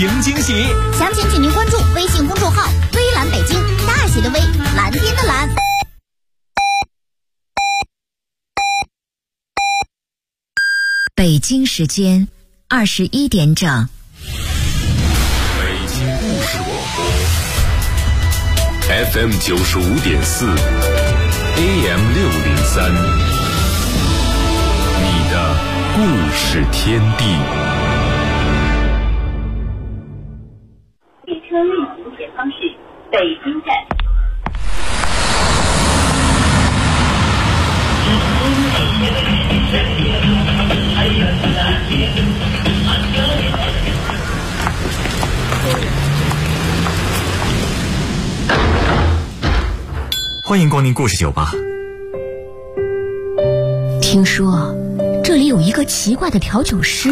迎惊喜。 详情请您关注微信公众号“微蓝北京”，大写的微，蓝天的蓝。 北京时间21点整。 北京故事广播 FM 95.4 AM 603，你的故事天地。 列车运行前方是北京站。 欢迎光临故事酒吧。 听说这里有一个奇怪的调酒师，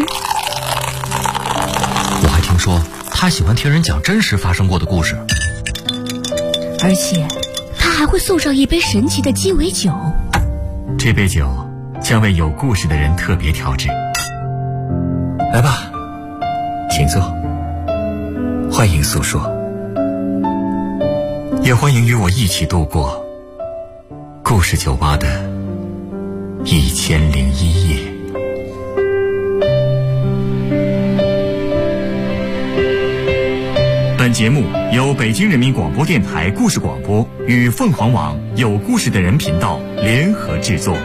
我还听说他喜欢听人讲真实发生过的故事， 而且他还会送上一杯神奇的鸡尾酒。 这杯酒将为有故事的人特别调制。来吧，请坐，欢迎诉说，也欢迎与我一起度过故事酒吧的1001夜。本节目由北京人民广播电台故事广播与凤凰网有故事的人频道联合制作。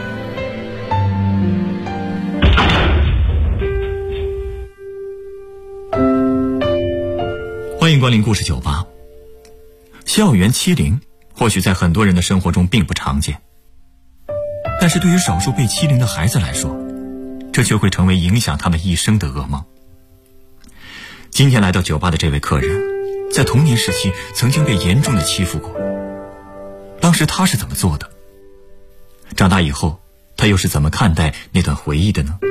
欢迎光临故事酒吧。校园欺凌或许在很多人的生活中并不常见，但是对于少数被欺凌的孩子来说，这却会成为影响他们一生的噩梦。今天来到酒吧的这位客人，在童年时期曾经被严重的欺负过，当时他是怎么做的？长大以后他又是怎么看待那段回忆的呢？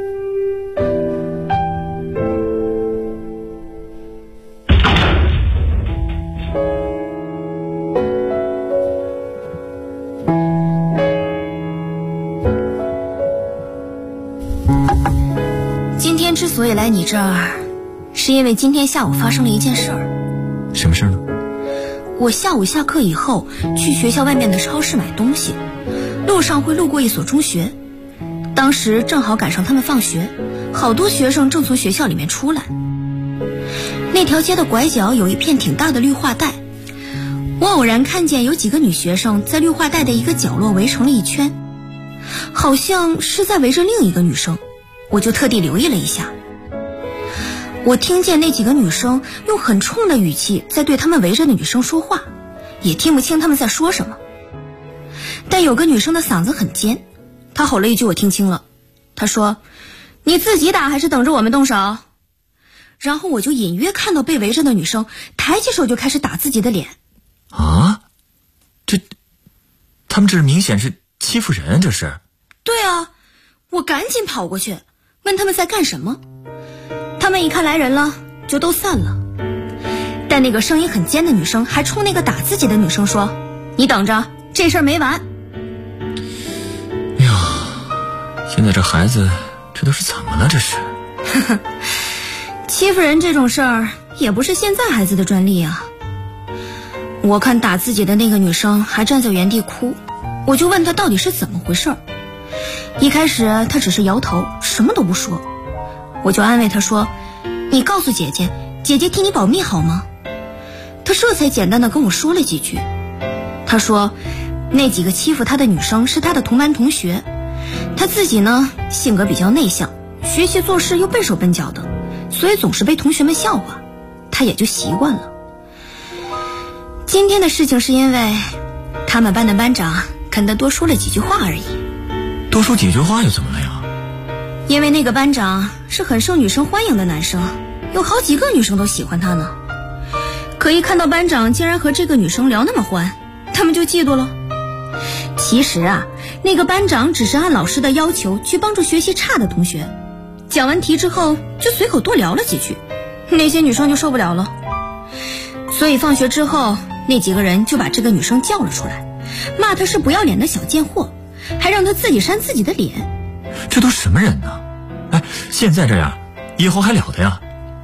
今天之所以来你这儿，是因为今天下午发生了一件事儿。 什么事呢？ 我下午下课以后去学校外面的超市买东西，路上会路过一所中学，当时正好赶上他们放学，好多学生正从学校里面出来。那条街的拐角有一片挺大的绿化带，我偶然看见有几个女学生在绿化带的一个角落围成了一圈，好像是在围着另一个女生，我就特地留意了一下。我听见那几个女生用很冲的语气在对他们围着的女生说话，也听不清他们在说什么。但有个女生的嗓子很尖，她吼了一句我听清了，她说：“你自己打还是等着我们动手？”然后我就隐约看到被围着的女生抬起手就开始打自己的脸。 啊，他们这明显是欺负人，这是。 对啊，我赶紧跑过去问他们在干什么，他们一看来人了就都散了。但那个声音很尖的女生还冲那个打自己的女生说：“你等着，这事儿没完。” 哎呀，现在这孩子这都是怎么了这是？ 欺负人这种事儿也不是现在孩子的专利啊。我看打自己的那个女生还站在原地哭，我就问她到底是怎么回事。一开始她只是摇头，什么都不说。我就安慰她说：“你告诉姐姐，姐姐替你保密好吗？”她这才简单的跟我说了几句。她说那几个欺负她的女生是她的同班同学，她自己呢性格比较内向，学习做事又笨手笨脚的，所以总是被同学们笑话，她也就习惯了。今天的事情是因为他们班的班长跟他多说了几句话而已。 多说几句话又怎么了呀？ 因为那个班长是很受女生欢迎的男生，有好几个女生都喜欢他呢。可一看到班长竟然和这个女生聊那么欢，他们就嫉妒了。其实啊，那个班长只是按老师的要求去帮助学习差的同学，讲完题之后就随口多聊了几句，那些女生就受不了了。所以放学之后，那几个人就把这个女生叫了出来，骂她是不要脸的小贱货，还让她自己扇自己的脸。 这都什么人呢？哎，现在这样以后还了得呀？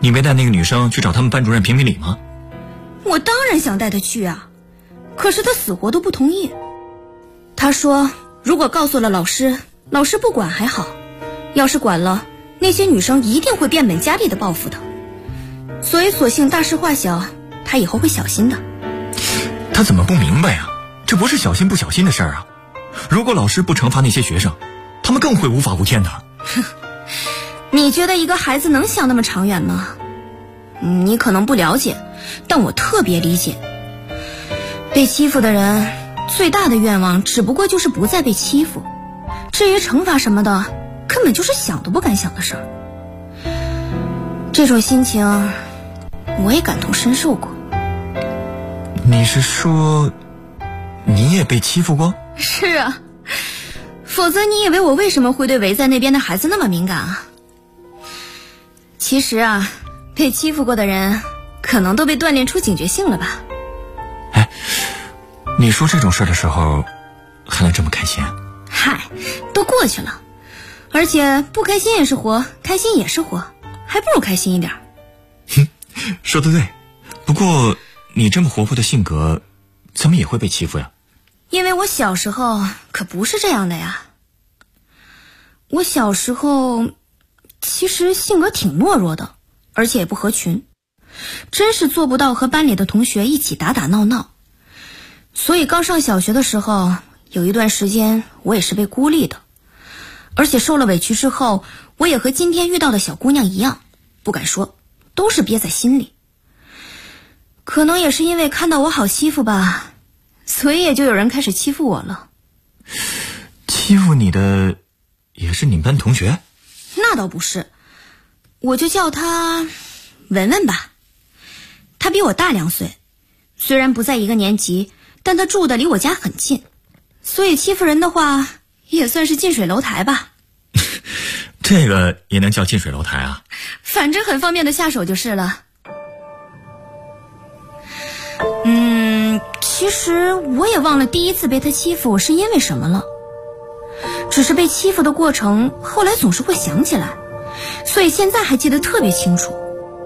你没带那个女生去找他们班主任评评理吗？ 我当然想带她去啊，可是她死活都不同意。她说如果告诉了老师，老师不管还好，要是管了，那些女生一定会变本加厉的报复的。所以索性大事化小，她以后会小心的。 她怎么不明白呀？这不是小心不小心的事儿啊！如果老师不惩罚那些学生，他们更会无法无天的。 你觉得一个孩子能想那么长远吗？你可能不了解，但我特别理解。被欺负的人最大的愿望只不过就是不再被欺负，至于惩罚什么的，根本就是想都不敢想的事儿。这种心情我也感同身受过。 你是说你也被欺负过？ 是啊，否则你以为我为什么会对围在那边的孩子那么敏感啊？其实啊，被欺负过的人可能都被锻炼出警觉性了吧。 哎，你说这种事的时候还能这么开心？ 嗨，都过去了，而且不开心也是活，开心也是活，还不如开心一点。 说得对，不过你这么活泼的性格怎么也会被欺负呀？ 因为我小时候可不是这样的呀。我小时候其实性格挺懦弱的，而且也不合群，真是做不到和班里的同学一起打打闹闹。所以刚上小学的时候，有一段时间我也是被孤立的，而且受了委屈之后，我也和今天遇到的小姑娘一样，不敢说，都是憋在心里。可能也是因为看到我好欺负吧，所以也就有人开始欺负我了。 欺负你的也是你们班同学？ 那倒不是，我就叫她文文吧。她比我大2岁，虽然不在一个年级，但她住的离我家很近，所以欺负人的话也算是近水楼台吧。 这个也能叫近水楼台啊？ 反正很方便的下手就是了。其实我也忘了第一次被他欺负是因为什么了，只是被欺负的过程后来总是会想起来，所以现在还记得特别清楚。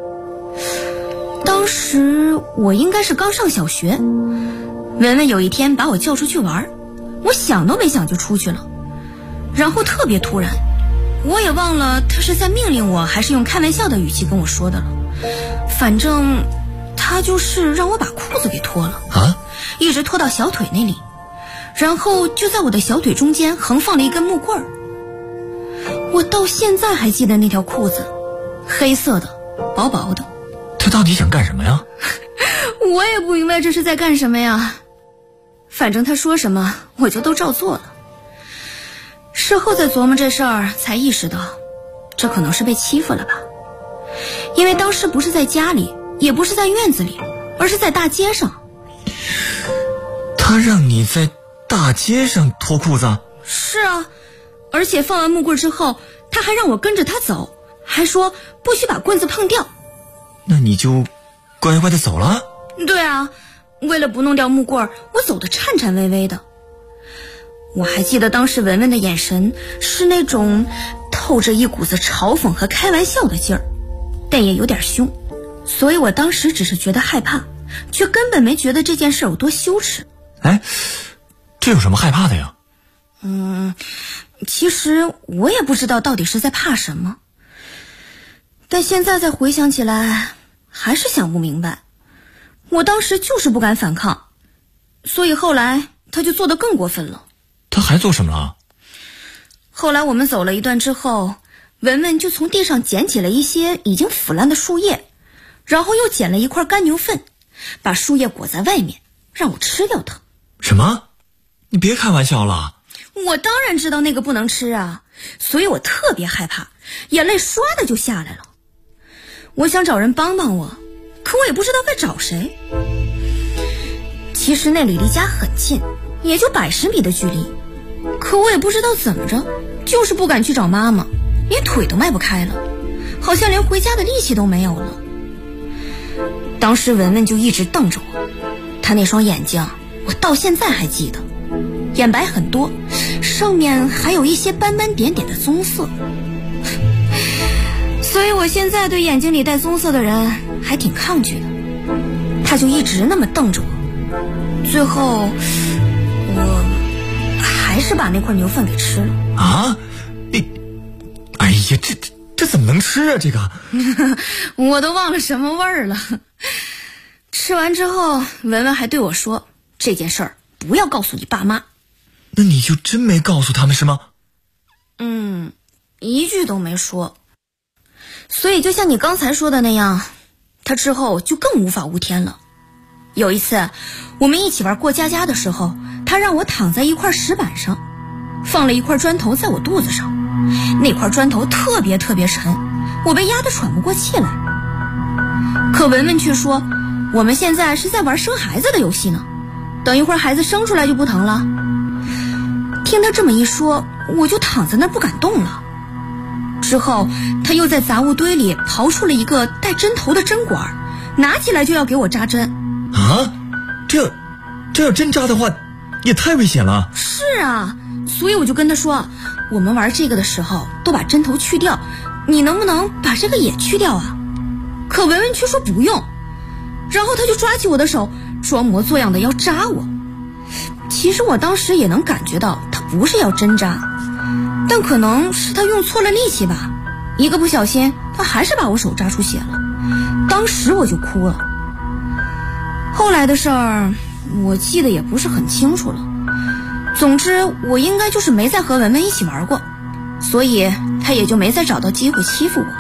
当时我应该是刚上小学，文文有一天把我叫出去玩，我想都没想就出去了，然后特别突然，我也忘了他是在命令我还是用开玩笑的语气跟我说的了，反正他就是让我把裤子给脱了啊， 一直脱到小腿那里，然后就在我的小腿中间横放了一根木棍儿。我到现在还记得那条裤子，黑色的，薄薄的。 他到底想干什么呀？ 我也不明白这是在干什么呀，反正他说什么我就都照做了。事后再琢磨这事儿，才意识到这可能是被欺负了吧，因为当时不是在家里，也不是在院子里，而是在大街上。 他让你在大街上脱裤子？ 是啊，而且放完木棍之后，他还让我跟着他走，还说不许把棍子碰掉。 那你就乖乖的走了？ 对啊，为了不弄掉木棍，我走得颤颤巍巍的。我还记得当时文文的眼神是那种透着一股子嘲讽和开玩笑的劲儿，但也有点凶，所以我当时只是觉得害怕，却根本没觉得这件事有多羞耻。 哎，这有什么害怕的呀？ 其实我也不知道到底是在怕什么，但现在再回想起来还是想不明白。我当时就是不敢反抗，所以后来他就做得更过分了。 他还做什么了？ 后来我们走了一段之后，文文就从地上捡起了一些已经腐烂的树叶，然后又捡了一块干牛粪，把树叶裹在外面，让我吃掉它。 什么？你别开玩笑了。 我当然知道那个不能吃啊，所以我特别害怕，眼泪唰的就下来了。我想找人帮帮我，可我也不知道该找谁。其实那里离家很近，也就100米的距离，可我也不知道怎么着，就是不敢去找妈妈，连腿都迈不开了，好像连回家的力气都没有了。当时文文就一直瞪着我，她那双眼睛我到现在还记得，眼白很多，上面还有一些斑斑点点的棕色。所所以我现在对眼睛里带棕色的人还挺抗拒的。他就一直那么瞪着我，最后我还是把那块牛粪给吃了。 啊？哎呀，这怎么能吃啊？这个我都忘了什么味儿了。吃完之后，文文还对我说，这件事儿不要告诉你爸妈。 那你就真没告诉他们是吗？ 一句都没说。所以就像你刚才说的那样，他之后就更无法无天了。有一次我们一起玩过家家的时候，他让我躺在一块石板上，放了一块砖头在我肚子上，那块砖头特别沉，我被压得喘不过气来。可文文却说，我们现在是在玩生孩子的游戏呢，等一会儿孩子生出来就不疼了。听他这么一说，我就躺在那不敢动了。之后他又在杂物堆里刨出了一个带针头的针管，拿起来就要给我扎针。 啊，这要针扎的话也太危险了。 是啊，所以我就跟他说，我们玩这个的时候都把针头去掉，你能不能把这个也去掉啊？可文文却说不用，然后他就抓起我的手，装模作样的要扎我。其实我当时也能感觉到他不是要针扎，但可能是他用错了力气吧，一个不小心他还是把我手扎出血了。当时我就哭了。后来的事儿我记得也不是很清楚了，总之我应该就是没再和文文一起玩过，所以他也就没再找到机会欺负我。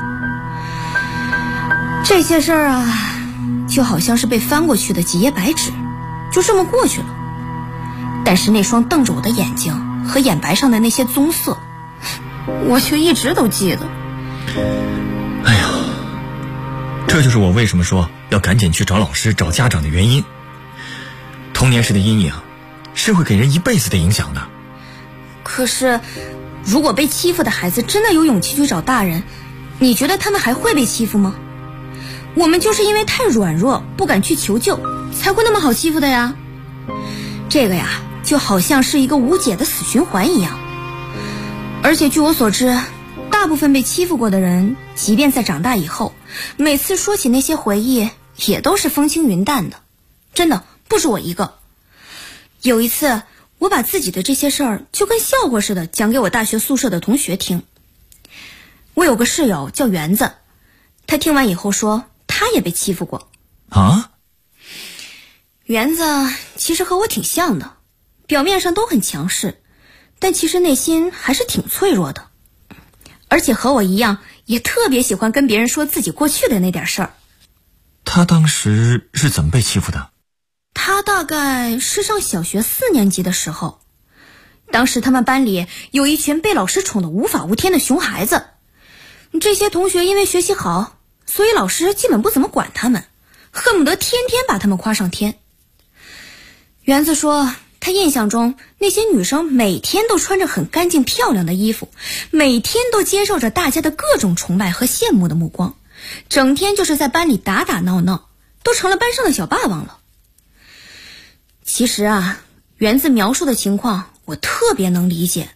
这些事儿啊，就好像是被翻过去的几页白纸，就这么过去了。但是那双瞪着我的眼睛和眼白上的那些棕色，我却一直都记得。 哎呀，这就是我为什么说要赶紧去找老师找家长的原因。童年时的阴影是会给人一辈子的影响的。 可是如果被欺负的孩子真的有勇气去找大人，你觉得他们还会被欺负吗？我们就是因为太软弱不敢去求救，才会那么好欺负的呀。这个呀就好像是一个无解的死循环一样。而且据我所知，大部分被欺负过的人，即便在长大以后，每次说起那些回忆也都是风轻云淡的。真的不止我一个。有一次我把自己的这些事儿就跟笑话似的讲给我大学宿舍的同学听。我有个室友叫园子，他听完以后说他也被欺负过。 啊？ 园子其实和我挺像的，表面上都很强势，但其实内心还是挺脆弱的，而且和我一样也特别喜欢跟别人说自己过去的那点事儿。 他当时是怎么被欺负的？ 他大概是上小学4年级的时候，当时他们班里有一群被老师宠得无法无天的熊孩子，这些同学因为学习好，所以老师基本不怎么管他们，恨不得天天把他们夸上天。园子说他印象中那些女生每天都穿着很干净漂亮的衣服，每天都接受着大家的各种崇拜和羡慕的目光，整天就是在班里打打闹闹，都成了班上的小霸王了。其实啊，园子描述的情况我特别能理解。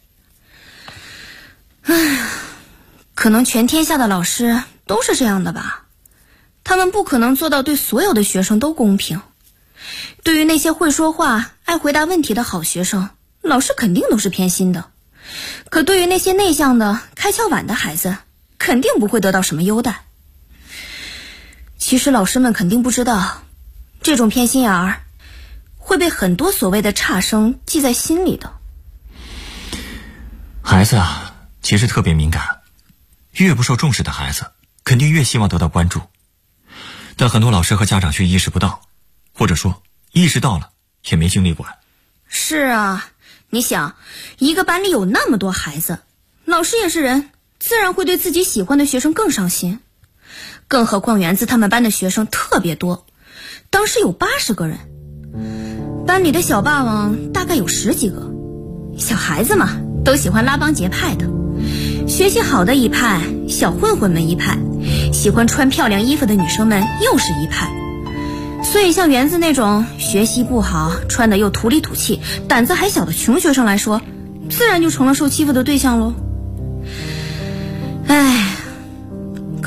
可能全天下的老师都是这样的吧，他们不可能做到对所有的学生都公平。对于那些会说话、爱回答问题的好学生，老师肯定都是偏心的。可对于那些内向的、开窍晚的孩子，肯定不会得到什么优待。其实老师们肯定不知道，这种偏心眼儿会被很多所谓的差生记在心里的。 孩子啊，其实特别敏感，越不受重视的孩子肯定越希望得到关注，但很多老师和家长却意识不到，或者说意识到了也没精力管。 是啊，你想，一个班里有那么多孩子，老师也是人，自然会对自己喜欢的学生更上心。更何况园子他们班的学生特别多，当时有80个人，班里的小霸王大概有10几个。小孩子嘛，都喜欢拉帮结派的，学习好的一派，小混混们一派，喜欢穿漂亮衣服的女生们又是一派。所以像园子那种学习不好，穿的又土里土气，胆子还小的穷学生来说，自然就成了受欺负的对象喽。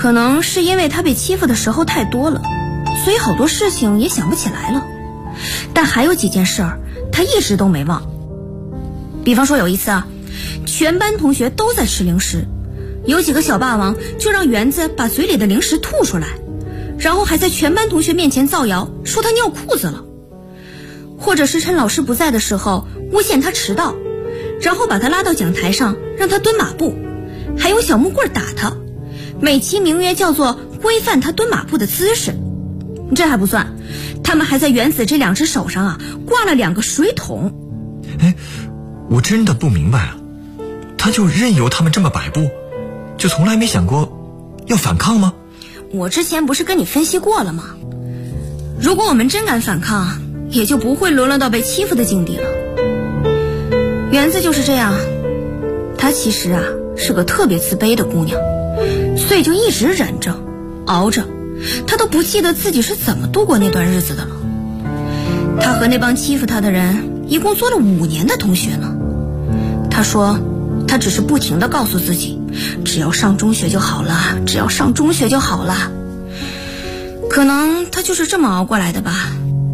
可能是因为他被欺负的时候太多了，所以好多事情也想不起来了。但还有几件事儿他一直都没忘。比方说有一次啊，全班同学都在吃零食，有几个小霸王就让园子把嘴里的零食吐出来，然后还在全班同学面前造谣说他尿裤子了。或者是趁老师不在的时候诬陷他迟到，然后把他拉到讲台上让他蹲马步，还用小木棍打他，美其名曰叫做规范他蹲马步的姿势。这还不算，他们还在原子这2只手上啊挂了2个水桶。 我真的不明白啊，他就任由他们这么摆布，就从来没想过要反抗吗？ 我之前不是跟你分析过了吗？如果我们真敢反抗，也就不会沦落到被欺负的境地了。园子就是这样，她其实啊是个特别自卑的姑娘，所以就一直忍着熬着，她都不记得自己是怎么度过那段日子的了。她和那帮欺负她的人一共做了5年的同学呢。她说她只是不停地告诉自己，只要上中学就好了，只要上中学就好了。可能她就是这么熬过来的吧。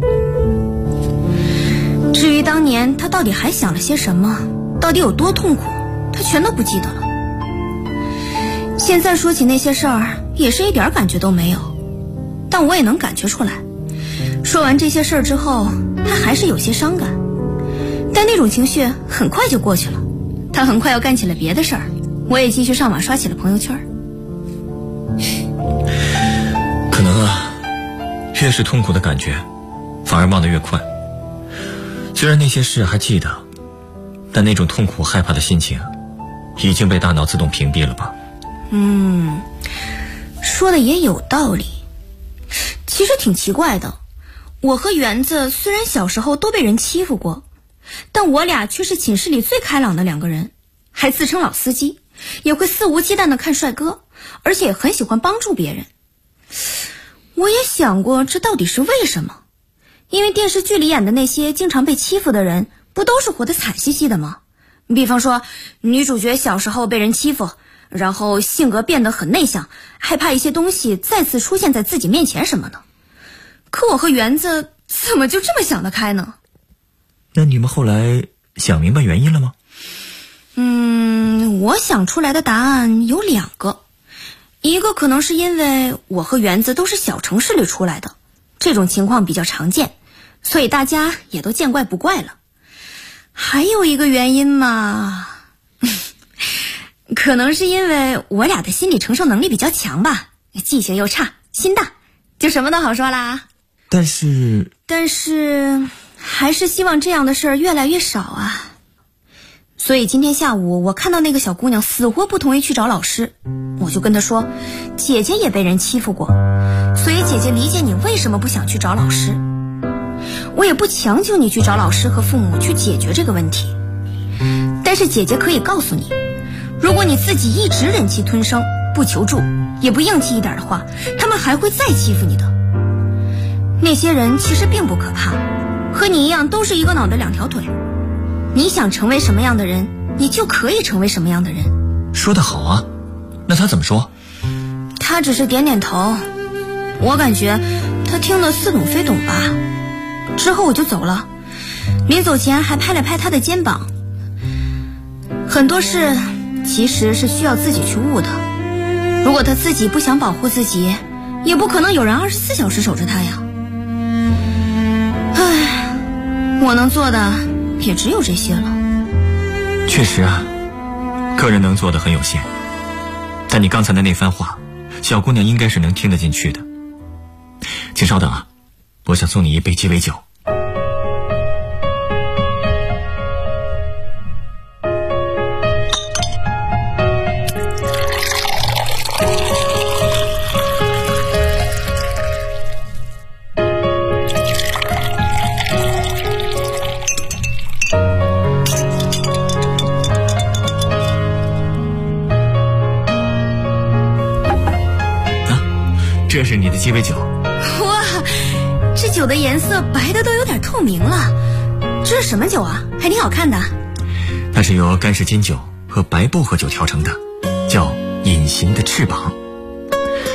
至于当年她到底还想了些什么，到底有多痛苦，她全都不记得了。现在说起那些事儿，也是一点感觉都没有，但我也能感觉出来。说完这些事儿之后，她还是有些伤感，但那种情绪很快就过去了。她很快又干起了别的事儿，我也继续上网刷起了朋友圈。 可能啊，越是痛苦的感觉，反而忘得越快。虽然那些事还记得，但那种痛苦害怕的心情已经被大脑自动屏蔽了吧。 说的也有道理。其实挺奇怪的，我和园子虽然小时候都被人欺负过，但我俩却是寝室里最开朗的2个人，还自称老司机，也会肆无忌惮地看帅哥，而且也很喜欢帮助别人。我也想过这到底是为什么，因为电视剧里演的那些经常被欺负的人不都是活得惨兮兮的吗？比方说女主角小时候被人欺负，然后性格变得很内向，害怕一些东西再次出现在自己面前什么的。可我和园子怎么就这么想得开呢？ 那你们后来想明白原因了吗？ 我想出来的答案有2个。一个可能是因为我和园子都是小城市里出来的，这种情况比较常见，所以大家也都见怪不怪了。还有一个原因嘛，可能是因为我俩的心理承受能力比较强吧，记性又差，心大，就什么都好说啦。 但是还是希望这样的事儿越来越少啊。所以今天下午我看到那个小姑娘死活不同意去找老师，我就跟她说，姐姐也被人欺负过，所以姐姐理解你为什么不想去找老师。我也不强求你去找老师和父母去解决这个问题，但是姐姐可以告诉你，如果你自己一直忍气吞声，不求助，也不硬气一点的话，他们还会再欺负你的。那些人其实并不可怕，和你一样都是一个脑袋2条腿。你想成为什么样的人，你就可以成为什么样的人。 说得好啊，那他怎么说？ 他只是点点头，我感觉他听得似懂非懂吧。之后我就走了，临走前还拍了拍他的肩膀。很多事其实是需要自己去悟的，如果他自己不想保护自己，也不可能有人24小时守着他呀。我能做的也只有这些了。 确实啊，个人能做的很有限，但你刚才的那番话，小姑娘应该是能听得进去的。请稍等啊，我想送你一杯鸡尾酒。这是你的鸡尾酒。 哇，这酒的颜色白的都有点透明了。这是什么酒啊？还挺好看的。 它是由干式金酒和白薄荷酒调成的，叫隐形的翅膀。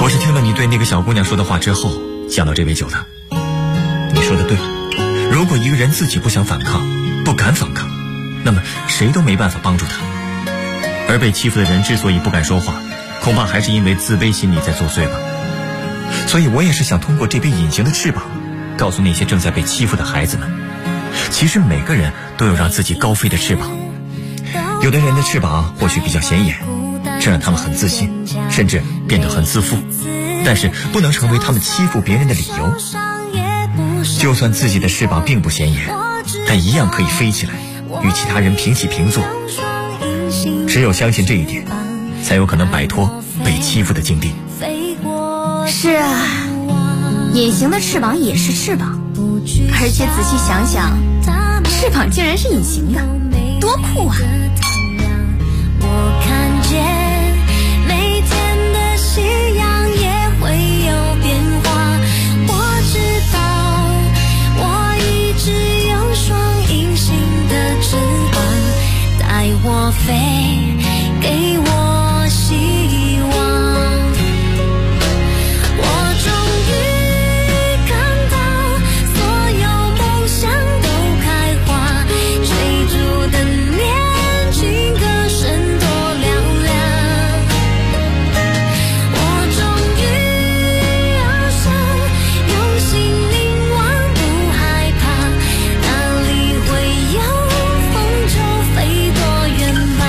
我是听了你对那个小姑娘说的话之后想到这杯酒的。你说的对，如果一个人自己不想反抗，不敢反抗，那么谁都没办法帮助他。而被欺负的人之所以不敢说话，恐怕还是因为自卑心理在作祟吧。所以我也是想通过这杯隐形的翅膀，告诉那些正在被欺负的孩子们，其实每个人都有让自己高飞的翅膀。有的人的翅膀或许比较显眼，这让他们很自信，甚至变得很自负，但是不能成为他们欺负别人的理由。就算自己的翅膀并不显眼，但一样可以飞起来，与其他人平起平坐。只有相信这一点，才有可能摆脱被欺负的境地。 是啊，隐形的翅膀也是翅膀，而且仔细想想，翅膀竟然是隐形的，多酷啊！ 我看见每天的夕阳也会有变化，我知道我一直有双隐形的翅膀，带我飞，给我希望。我终于看到所有梦想都开花，追逐的年轻歌声多嘹亮。我终于翱翔，用心凝望，不害怕，哪里会有风就飞多远吧。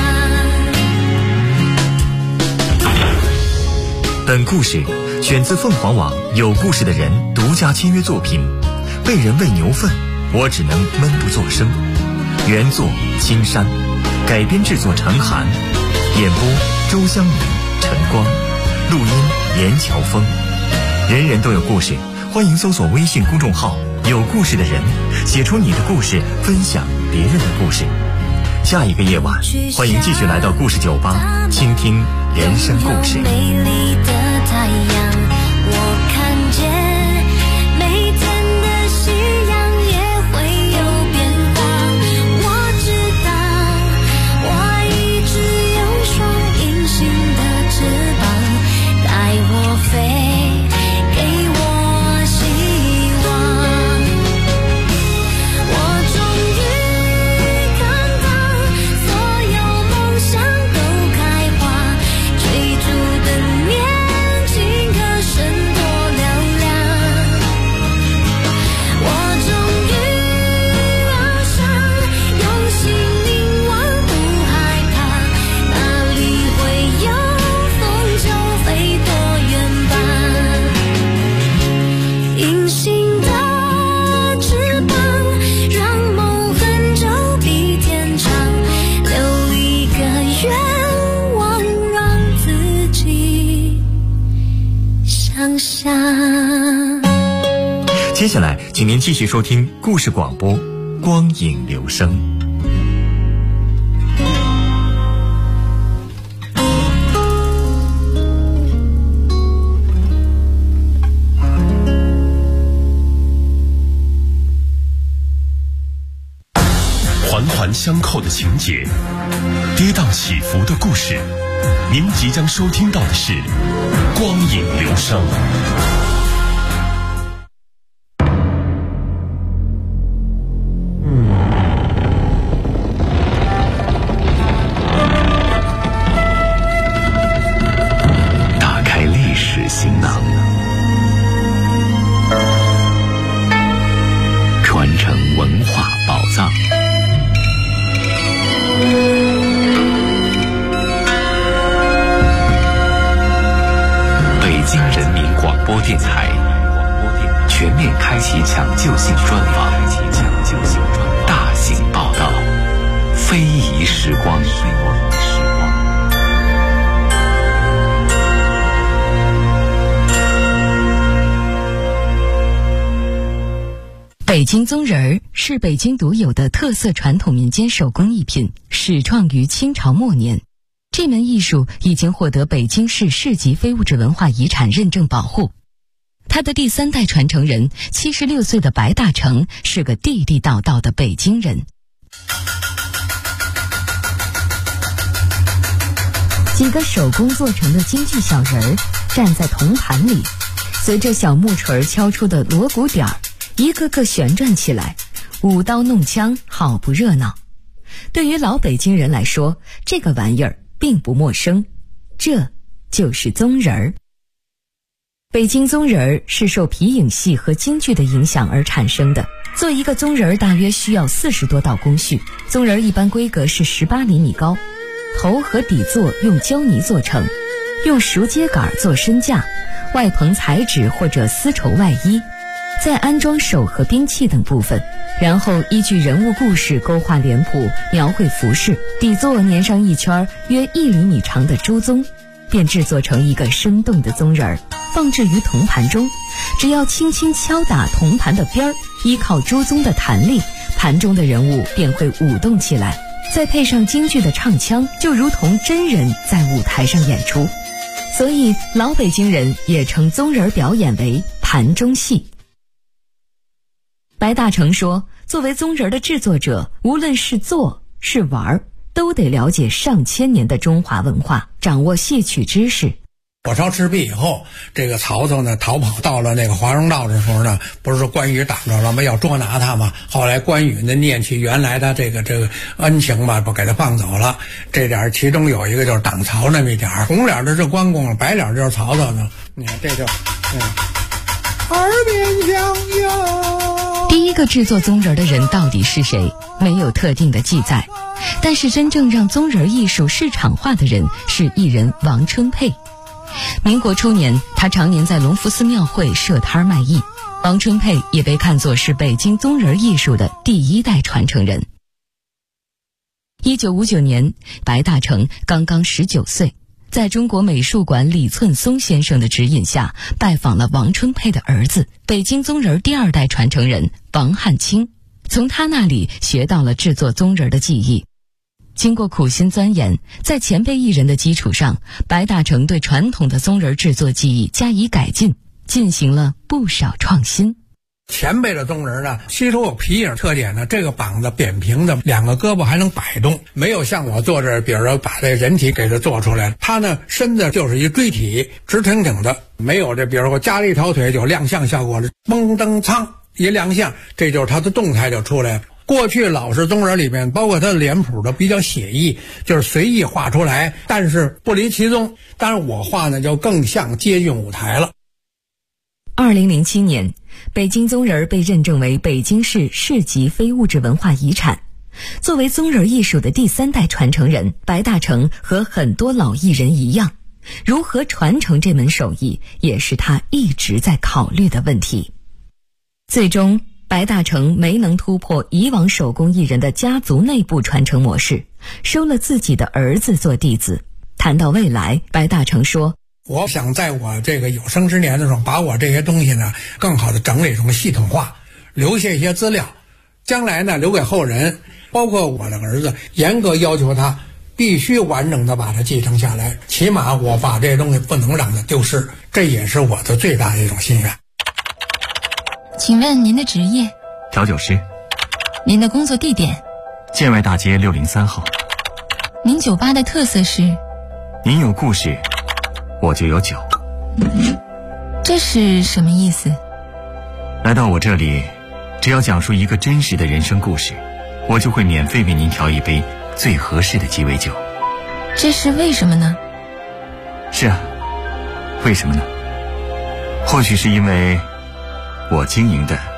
本故事选自凤凰网有故事的人独家签约作品《为人喂牛粪，我只能闷不作声》，原作青山，改编制作陈寒，演播周湘云、陈光，录音严乔峰。人人都有故事，欢迎搜索微信公众号有故事的人，写出你的故事，分享别人的故事。下一个夜晚，欢迎继续来到故事酒吧，倾听人生故事。 美丽的太阳，我看见每天的夕阳也会有变化，我知道我一直有双隐形的翅膀，带我飞，给我希望。我终于看到所有梦想都开花，追逐的年轻歌声多嘹亮。我终于翱翔，用心凝望，不害怕，哪里会有风就飞多远吧。隐形的翅膀，让梦很久比天长，留一个愿望让自己想象。 接下来请您继续收听故事广播光影留声。 环环相扣的情节，跌宕起伏的故事，您即将收听到的是光影留声。打开历史行囊，传承文化宝藏。北京人民广播电台全面开启抢救性专访，大型报道，非遗时光。 北京宗人儿是北京独有的特色传统民间手工艺品，始创于清朝末年。这门艺术已经获得北京市市级非物质文化遗产认证保护。他的第3代传承人76岁的白大成是个地地道道的北京人。几个手工做成的京剧小人儿站在铜盘里，随着小木锤敲出的锣鼓点儿，一个个旋转起来，舞刀弄枪，好不热闹。对于老北京人来说，这个玩意儿并不陌生，这就是宗人儿。北京宗人儿是受皮影戏和京剧的影响而产生的。做一个宗人儿大约需要40多道工序，宗人儿一般规格是18厘米高，头和底座用胶泥做成，用熟秸秆做身架，外棚彩纸或者丝绸外衣，再安装手和兵器等部分，然后依据人物故事勾画脸谱，描绘服饰，底座粘上一圈约1厘米长的猪鬃，便制作成一个生动的宗人儿，放置于铜盘中。只要轻轻敲打铜盘的边儿，依靠猪鬃的弹力，盘中的人物便会舞动起来，再配上京剧的唱腔，就如同真人在舞台上演出。所以老北京人也称宗人表演为盘中戏。白大成说，作为宗人的制作者，无论是做是玩，都得了解上千年的中华文化，掌握戏曲知识。 火烧赤壁以后，这个曹操呢逃跑到了那个华容道的时候呢，不是说关羽挡着了吗？要捉拿他嘛。后来关羽呢念起原来的这个恩情吧，不给他放走了。这点其中有一个就是挡曹那么一点，红脸的是关公，白脸就是曹操呢。你看这就耳边响哟。 第一个制作宗人的人到底是谁？没有特定的记载，但是真正让宗人艺术市场化的人是艺人王春佩。民国初年，他常年在隆福寺庙会设摊卖艺。王春佩也被看作是北京宗人艺术的第1代传承人。1959年，白大成刚刚19岁，在中国美术馆李寸松先生的指引下，拜访了王春佩的儿子，北京宗人第2代传承人王汉卿，从他那里学到了制作宗人的技艺。经过苦心钻研，在前辈艺人的基础上，白大成对传统的宗人制作技艺加以改进，进行了不少创新。 前辈的宗人呢，吸收有皮影特点呢，这个膀子扁平的，2个胳膊还能摆动，没有像我做这，比如说把这人体给它做出来，他呢身子就是一锥体，直挺挺的，没有这，比如说加了一条腿就亮相效果了，嘣噔苍一亮相，这就是他的动态就出来了。过去老式宗人里面，包括他的脸谱的比较写意，就是随意画出来，但是不离其宗。当然我画呢就更像接近舞台了。 2007年，北京宗人被认证为北京市市级非物质文化遗产。作为宗人艺术的第3代传承人，白大成和很多老艺人一样，如何传承这门手艺，也是他一直在考虑的问题。最终白大成没能突破以往手工艺人的家族内部传承模式，收了自己的儿子做弟子。谈到未来，白大成说， 我想在我这个有生之年的时候，把我这些东西呢更好的整理成系统化，留下一些资料，将来呢留给后人，包括我的儿子，严格要求他必须完整的把它继承下来，起码我把这些东西不能让它丢失，这也是我的最大的一种心愿。 请问您的职业？ 调酒师。 您的工作地点？ 建外大街603号。 您酒吧的特色是？ 您有故事，我就有酒。 这是什么意思？ 来到我这里，只要讲述一个真实的人生故事，我就会免费为您调一杯最合适的鸡尾酒。 这是为什么呢？ 是啊，为什么呢？或许是因为我经营的